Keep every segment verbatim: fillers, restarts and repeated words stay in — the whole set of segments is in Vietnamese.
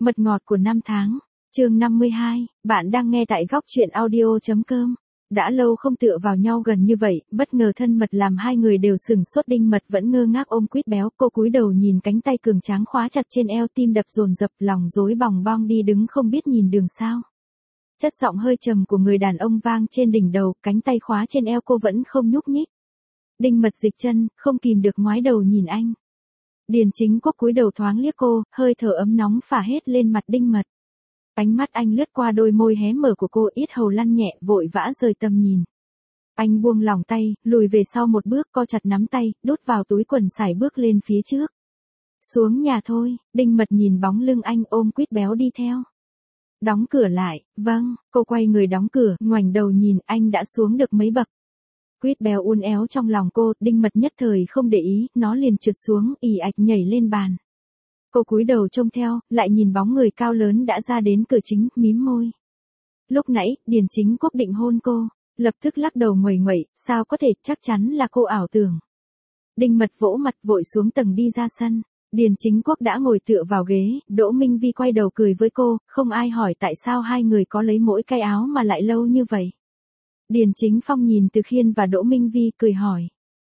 Mật ngọt của năm tháng, chương năm mươi hai, bạn đang nghe tại góc truyện audio chấm com. Đã lâu không tựa vào nhau gần như vậy, bất ngờ thân mật làm hai người đều sừng sốt. Đinh Mật vẫn ngơ ngác ôm Quýt Béo, cô cúi đầu nhìn cánh tay cường tráng khóa chặt trên eo, tim đập dồn dập, lòng rối bòng bong đi đứng không biết nhìn đường sao. Chất giọng hơi trầm của người đàn ông vang trên đỉnh đầu, cánh tay khóa trên eo cô vẫn không nhúc nhích. Đinh Mật dịch chân, không kìm được ngoái đầu nhìn anh. Điền Chính Quốc cúi đầu thoáng liếc cô, hơi thở ấm nóng phả hết lên mặt Đinh Mật. Ánh mắt anh lướt qua đôi môi hé mở của cô, yết hầu lăn nhẹ, vội vã rời tầm nhìn. Anh buông lỏng tay, lùi về sau một bước, co chặt nắm tay, đút vào túi quần sải bước lên phía trước. Xuống nhà thôi. Đinh Mật nhìn bóng lưng anh, ôm Quýt Béo đi theo. Đóng cửa lại. Vâng. Cô quay người đóng cửa, ngoảnh đầu nhìn anh đã xuống được mấy bậc. Quýt Béo uốn éo trong lòng cô, Đinh Mật nhất thời không để ý, nó liền trượt xuống, ì ạch nhảy lên bàn. Cô cúi đầu trông theo, lại nhìn bóng người cao lớn đã ra đến cửa chính, mím môi. Lúc nãy, Điền Chính Quốc định hôn cô, lập tức lắc đầu nguầy nguậy, sao có thể, chắc chắn là cô ảo tưởng. Đinh Mật vỗ mặt vội xuống tầng đi ra sân. Điền Chính Quốc đã ngồi tựa vào ghế, Đỗ Minh Vi quay đầu cười với cô, không ai hỏi tại sao hai người có lấy mỗi cái áo mà lại lâu như vậy. Điền Chính Phong nhìn Từ Khiên và Đỗ Minh Vi cười hỏi.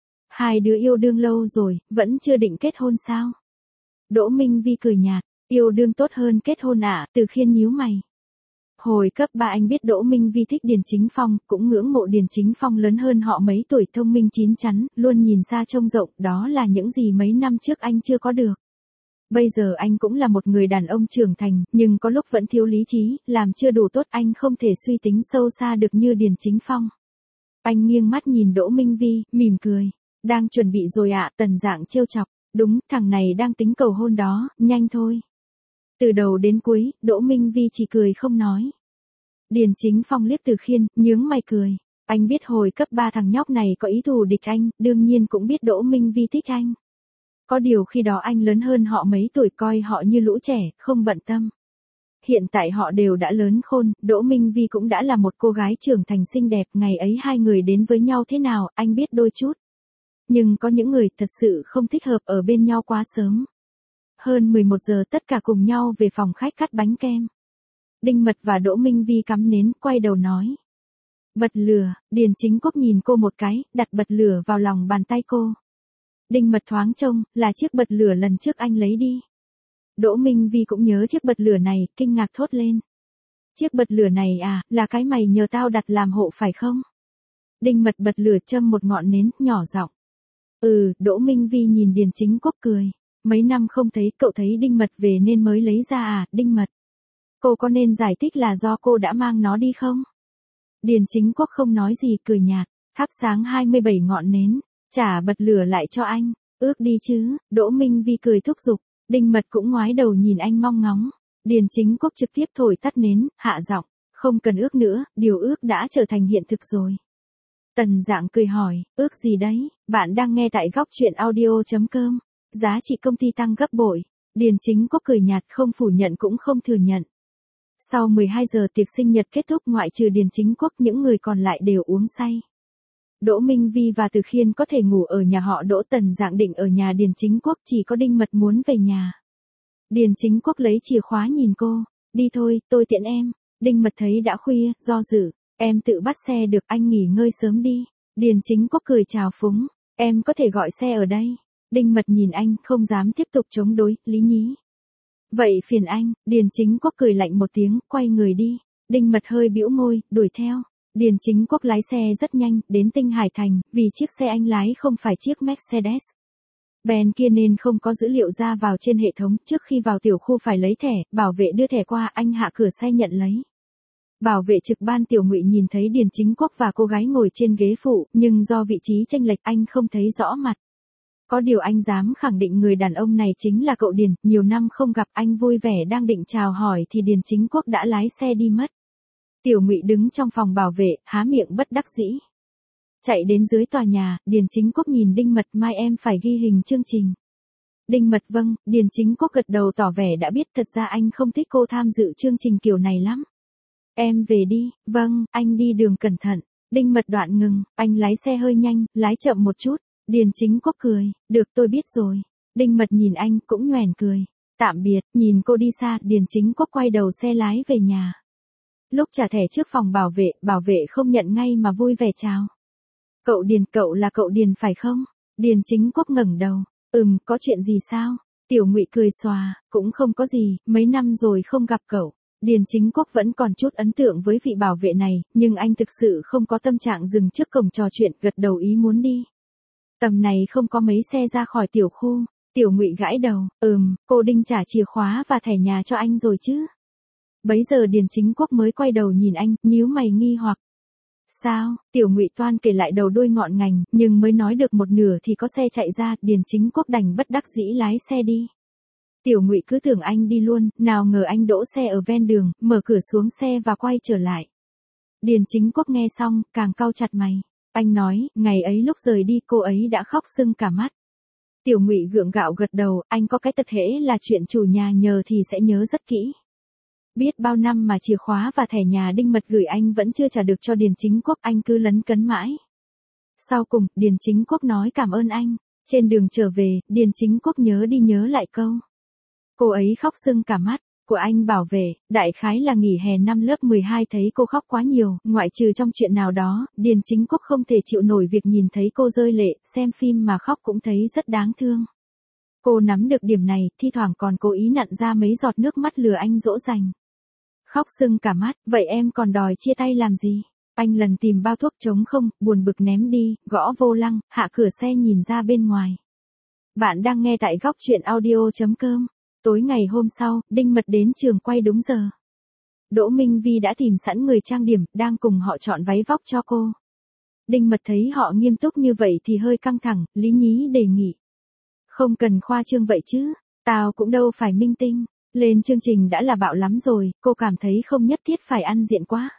Hai đứa yêu đương lâu rồi, vẫn chưa định kết hôn sao? Đỗ Minh Vi cười nhạt, yêu đương tốt hơn kết hôn ạ. Từ Khiên nhíu mày. Hồi cấp ba anh biết Đỗ Minh Vi thích Điền Chính Phong, cũng ngưỡng mộ Điền Chính Phong lớn hơn họ mấy tuổi, thông minh chín chắn, luôn nhìn xa trông rộng, đó là những gì mấy năm trước anh chưa có được. Bây giờ anh cũng là một người đàn ông trưởng thành, nhưng có lúc vẫn thiếu lý trí, làm chưa đủ tốt, anh không thể suy tính sâu xa được như Điền Chính Phong. Anh nghiêng mắt nhìn Đỗ Minh Vi, mỉm cười. Đang chuẩn bị rồi ạ. Tần Dạng trêu chọc. Đúng, thằng này đang tính cầu hôn đó, nhanh thôi. Từ đầu đến cuối, Đỗ Minh Vi chỉ cười không nói. Điền Chính Phong liếc Từ Khiên, nhướng mày cười. Anh biết hồi cấp ba thằng nhóc này có ý thù địch anh, đương nhiên cũng biết Đỗ Minh Vi thích anh. Có điều khi đó anh lớn hơn họ mấy tuổi, coi họ như lũ trẻ, không bận tâm. Hiện tại họ đều đã lớn khôn, Đỗ Minh Vi cũng đã là một cô gái trưởng thành xinh đẹp, ngày ấy hai người đến với nhau thế nào, anh biết đôi chút. Nhưng có những người thật sự không thích hợp ở bên nhau quá sớm. Hơn mười một giờ tất cả cùng nhau về phòng khách cắt bánh kem. Đinh Mật và Đỗ Minh Vi cắm nến, quay đầu nói. Bật lửa. Điền Chính Quốc nhìn cô một cái, đặt bật lửa vào lòng bàn tay cô. Đinh Mật thoáng trông, là chiếc bật lửa lần trước anh lấy đi. Đỗ Minh Vi cũng nhớ chiếc bật lửa này, kinh ngạc thốt lên. Chiếc bật lửa này à, là cái mày nhờ tao đặt làm hộ phải không? Đinh Mật bật lửa châm một ngọn nến, nhỏ giọng. Ừ. Đỗ Minh Vi nhìn Điền Chính Quốc cười. Mấy năm không thấy, cậu thấy Đinh Mật về nên mới lấy ra à? Đinh Mật, cô có nên giải thích là do cô đã mang nó đi không? Điền Chính Quốc không nói gì, cười nhạt. Thắp sáng hai mươi bảy ngọn nến, trả bật lửa lại cho anh. Ước đi chứ. Đỗ Minh Vi cười thúc giục. Đinh Mật cũng ngoái đầu nhìn anh mong ngóng. Điền Chính Quốc trực tiếp thổi tắt nến, hạ giọng. Không cần ước nữa, điều ước đã trở thành hiện thực rồi. Tần Dạng cười hỏi, ước gì đấy? Bạn đang nghe tại góc truyện audio chấm com. Giá trị công ty tăng gấp bội. Điền Chính Quốc cười nhạt, không phủ nhận cũng không thừa nhận. Sau mười hai giờ tiệc sinh nhật kết thúc, ngoại trừ Điền Chính Quốc, những người còn lại đều uống say. Đỗ Minh Vi và Từ Khiên có thể ngủ ở nhà họ Đỗ. Tần Dạng định ở nhà Điền Chính Quốc, chỉ có Đinh Mật muốn về nhà. Điền Chính Quốc lấy chìa khóa nhìn cô. Đi thôi, tôi tiện em. Đinh Mật thấy đã khuya, do dự. Em tự bắt xe được, anh nghỉ ngơi sớm đi. Điền Chính Quốc cười chào phúng. Em có thể gọi xe ở đây. Đinh Mật nhìn anh, không dám tiếp tục chống đối, lý nhí. Vậy phiền anh. Điền Chính Quốc cười lạnh một tiếng, quay người đi. Đinh Mật hơi bĩu môi, đuổi theo. Điền Chính Quốc lái xe rất nhanh, đến Tinh Hải Thành, vì chiếc xe anh lái không phải chiếc Mercedes Benz kia nên không có dữ liệu ra vào trên hệ thống. Trước khi vào tiểu khu phải lấy thẻ, bảo vệ đưa thẻ qua, anh hạ cửa xe nhận lấy. Bảo vệ trực ban Tiểu Ngụy nhìn thấy Điền Chính Quốc và cô gái ngồi trên ghế phụ, nhưng do vị trí chênh lệch anh không thấy rõ mặt. Có điều anh dám khẳng định người đàn ông này chính là cậu Điền, nhiều năm không gặp. Anh vui vẻ đang định chào hỏi thì Điền Chính Quốc đã lái xe đi mất. Tiểu Ngụy đứng trong phòng bảo vệ, há miệng bất đắc dĩ. Chạy đến dưới tòa nhà, Điền Chính Quốc nhìn Đinh Mật, mai em phải ghi hình chương trình. Đinh Mật vâng. Điền Chính Quốc gật đầu tỏ vẻ đã biết, thật ra anh không thích cô tham dự chương trình kiểu này lắm. Em về đi. Vâng, anh đi đường cẩn thận. Đinh Mật đoạn ngừng, anh lái xe hơi nhanh, lái chậm một chút. Điền Chính Quốc cười, được tôi biết rồi. Đinh Mật nhìn anh, cũng nhoẻn cười. Tạm biệt, nhìn cô đi xa, Điền Chính Quốc quay đầu xe lái về nhà. Lúc trả thẻ trước phòng bảo vệ, bảo vệ không nhận ngay mà vui vẻ chào. Cậu Điền, cậu là cậu Điền phải không? Điền Chính Quốc ngẩng đầu. Ừm, có chuyện gì sao? Tiểu Ngụy cười xòa, cũng không có gì, mấy năm rồi không gặp cậu. Điền Chính Quốc vẫn còn chút ấn tượng với vị bảo vệ này, nhưng anh thực sự không có tâm trạng dừng trước cổng trò chuyện, gật đầu ý muốn đi. Tầm này không có mấy xe ra khỏi tiểu khu. Tiểu Ngụy gãi đầu, ừm, cô Đinh trả chìa khóa và thẻ nhà cho anh rồi chứ? Bấy giờ Điền Chính Quốc mới quay đầu nhìn anh, nhíu mày nghi hoặc. Sao? Tiểu Ngụy toan kể lại đầu đuôi ngọn ngành, nhưng mới nói được một nửa thì có xe chạy ra, Điền Chính Quốc đành bất đắc dĩ lái xe đi. Tiểu Ngụy cứ tưởng anh đi luôn, nào ngờ anh đỗ xe ở ven đường, mở cửa xuống xe và quay trở lại. Điền Chính Quốc nghe xong, càng cau chặt mày. Anh nói, ngày ấy lúc rời đi cô ấy đã khóc sưng cả mắt. Tiểu Ngụy gượng gạo gật đầu, anh có cái tật hễ là chuyện chủ nhà nhờ thì sẽ nhớ rất kỹ. Biết bao năm mà chìa khóa và thẻ nhà Đinh Mật gửi anh vẫn chưa trả được cho Điền Chính Quốc, anh cứ lấn cấn mãi. Sau cùng, Điền Chính Quốc nói cảm ơn anh. Trên đường trở về, Điền Chính Quốc nhớ đi nhớ lại câu. Cô ấy khóc sưng cả mắt, của anh bảo vệ, đại khái là nghỉ hè năm lớp mười hai thấy cô khóc quá nhiều, ngoại trừ trong chuyện nào đó, Điền Chính Quốc không thể chịu nổi việc nhìn thấy cô rơi lệ, xem phim mà khóc cũng thấy rất đáng thương. Cô nắm được điểm này, thi thoảng còn cố ý nặn ra mấy giọt nước mắt lừa anh dỗ dành. Khóc sưng cả mắt, vậy em còn đòi chia tay làm gì? Anh lần tìm bao thuốc trống không, buồn bực ném đi, gõ vô lăng, hạ cửa xe nhìn ra bên ngoài. Bạn đang nghe tại góc truyện audio chấm com. Tối ngày hôm sau, Đinh Mật đến trường quay đúng giờ. Đỗ Minh Vi đã tìm sẵn người trang điểm, đang cùng họ chọn váy vóc cho cô. Đinh Mật thấy họ nghiêm túc như vậy thì hơi căng thẳng, lý nhí đề nghị. Không cần khoa trương vậy chứ, tao cũng đâu phải minh tinh. Lên chương trình đã là bạo lắm rồi, cô cảm thấy không nhất thiết phải ăn diện quá.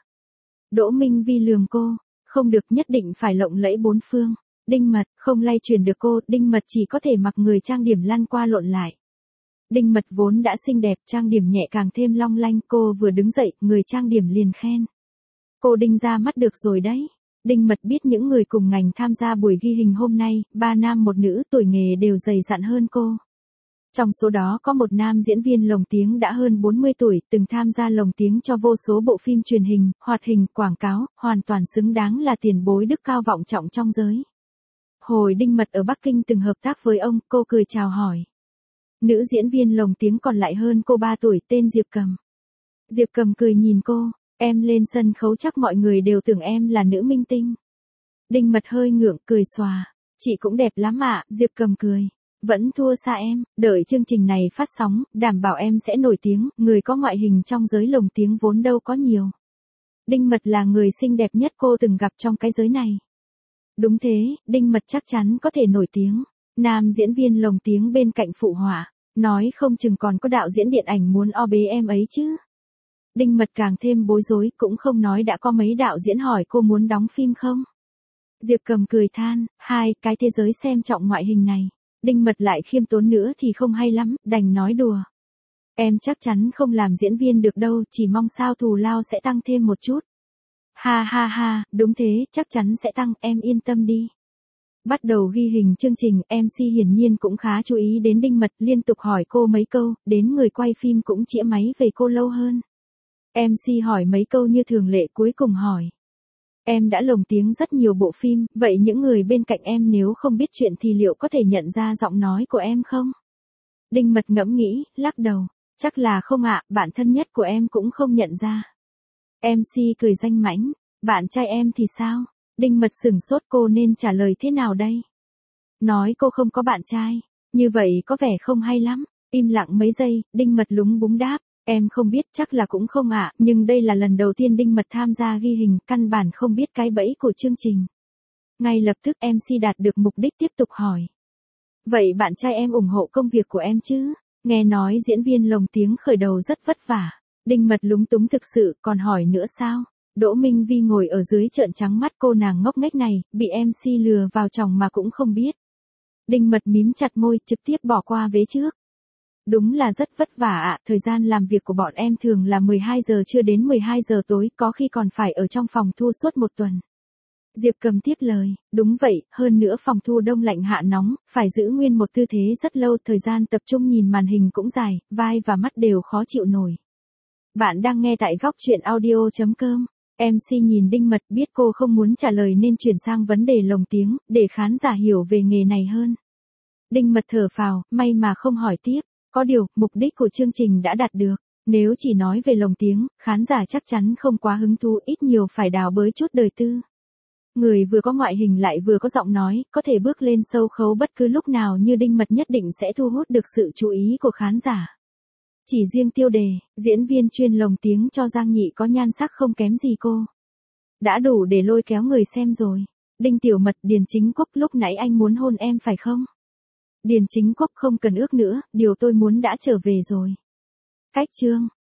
Đỗ Minh Vi lườm cô, không được nhất định phải lộng lẫy bốn phương. Đinh Mật, không lay truyền được cô, Đinh Mật chỉ có thể mặc người trang điểm lăn qua lộn lại. Đinh Mật vốn đã xinh đẹp, trang điểm nhẹ càng thêm long lanh, cô vừa đứng dậy, người trang điểm liền khen. Cô Đinh ra mắt được rồi đấy. Đinh Mật biết những người cùng ngành tham gia buổi ghi hình hôm nay, ba nam một nữ tuổi nghề đều dày dặn hơn cô. Trong số đó có một nam diễn viên lồng tiếng đã hơn bốn mươi tuổi, từng tham gia lồng tiếng cho vô số bộ phim truyền hình, hoạt hình, quảng cáo, hoàn toàn xứng đáng là tiền bối đức cao vọng trọng trong giới. Hồi Đinh Mật ở Bắc Kinh từng hợp tác với ông, cô cười chào hỏi. Nữ diễn viên lồng tiếng còn lại hơn cô ba tuổi, tên Diệp Cầm. Diệp Cầm cười nhìn cô, em lên sân khấu chắc mọi người đều tưởng em là nữ minh tinh. Đinh Mật hơi ngượng, cười xòa. Chị cũng đẹp lắm ạ, Diệp Cầm cười. Vẫn thua xa em, đợi chương trình này phát sóng, đảm bảo em sẽ nổi tiếng, người có ngoại hình trong giới lồng tiếng vốn đâu có nhiều. Đinh Mật là người xinh đẹp nhất cô từng gặp trong cái giới này. Đúng thế, Đinh Mật chắc chắn có thể nổi tiếng. Nam diễn viên lồng tiếng bên cạnh phụ họa, nói không chừng còn có đạo diễn điện ảnh muốn o bế em ấy chứ. Đinh Mật càng thêm bối rối, cũng không nói đã có mấy đạo diễn hỏi cô muốn đóng phim không. Diệp Cầm cười than, hai, cái thế giới xem trọng ngoại hình này. Đinh Mật lại khiêm tốn nữa thì không hay lắm, đành nói đùa. Em chắc chắn không làm diễn viên được đâu, chỉ mong sao thù lao sẽ tăng thêm một chút. Ha ha ha, đúng thế, chắc chắn sẽ tăng, em yên tâm đi. Bắt đầu ghi hình chương trình, em xê hiển nhiên cũng khá chú ý đến Đinh Mật, liên tục hỏi cô mấy câu, đến người quay phim cũng chĩa máy về cô lâu hơn. em xê hỏi mấy câu như thường lệ, cuối cùng hỏi. Em đã lồng tiếng rất nhiều bộ phim, vậy những người bên cạnh em nếu không biết chuyện thì liệu có thể nhận ra giọng nói của em không? Đinh Mật ngẫm nghĩ, lắc đầu. Chắc là không ạ, bạn thân nhất của em cũng không nhận ra. em xê cười danh mãnh, bạn trai em thì sao? Đinh Mật sửng sốt, cô nên trả lời thế nào đây? Nói cô không có bạn trai, như vậy có vẻ không hay lắm. Im lặng mấy giây, Đinh Mật lúng búng đáp, em không biết, chắc là cũng không ạ, nhưng đây là lần đầu tiên Đinh Mật tham gia ghi hình, căn bản không biết cái bẫy của chương trình. Ngay lập tức em xê đạt được mục đích tiếp tục hỏi. Vậy bạn trai em ủng hộ công việc của em chứ? Nghe nói diễn viên lồng tiếng khởi đầu rất vất vả. Đinh Mật lúng túng thực sự, còn hỏi nữa sao? Đỗ Minh Vi ngồi ở dưới trợn trắng mắt, cô nàng ngốc nghếch này, bị em xê lừa vào chồng mà cũng không biết. Đinh Mật mím chặt môi, trực tiếp bỏ qua vế trước. Đúng là rất vất vả ạ, thời gian làm việc của bọn em thường là mười hai giờ trưa đến mười hai giờ tối, có khi còn phải ở trong phòng thu suốt một tuần. Diệp Cầm tiếp lời, đúng vậy, hơn nữa phòng thu đông lạnh hạ nóng, phải giữ nguyên một tư thế rất lâu, thời gian tập trung nhìn màn hình cũng dài, vai và mắt đều khó chịu nổi. Bạn đang nghe tại góc truyện audio.com. em xê nhìn Đinh Mật biết cô không muốn trả lời nên chuyển sang vấn đề lồng tiếng, để khán giả hiểu về nghề này hơn. Đinh Mật thở phào, may mà không hỏi tiếp, có điều, mục đích của chương trình đã đạt được. Nếu chỉ nói về lồng tiếng, khán giả chắc chắn không quá hứng thú, ít nhiều phải đào bới chút đời tư. Người vừa có ngoại hình lại vừa có giọng nói, có thể bước lên sâu khấu bất cứ lúc nào như Đinh Mật nhất định sẽ thu hút được sự chú ý của khán giả. Chỉ riêng tiêu đề, diễn viên chuyên lồng tiếng cho Giang Nhị có nhan sắc không kém gì cô. Đã đủ để lôi kéo người xem rồi. Đinh Tiểu Mật, Điền Chính Quốc, lúc nãy anh muốn hôn em phải không? Điền Chính Quốc, không cần ước nữa, điều tôi muốn đã trở về rồi. Cách chương.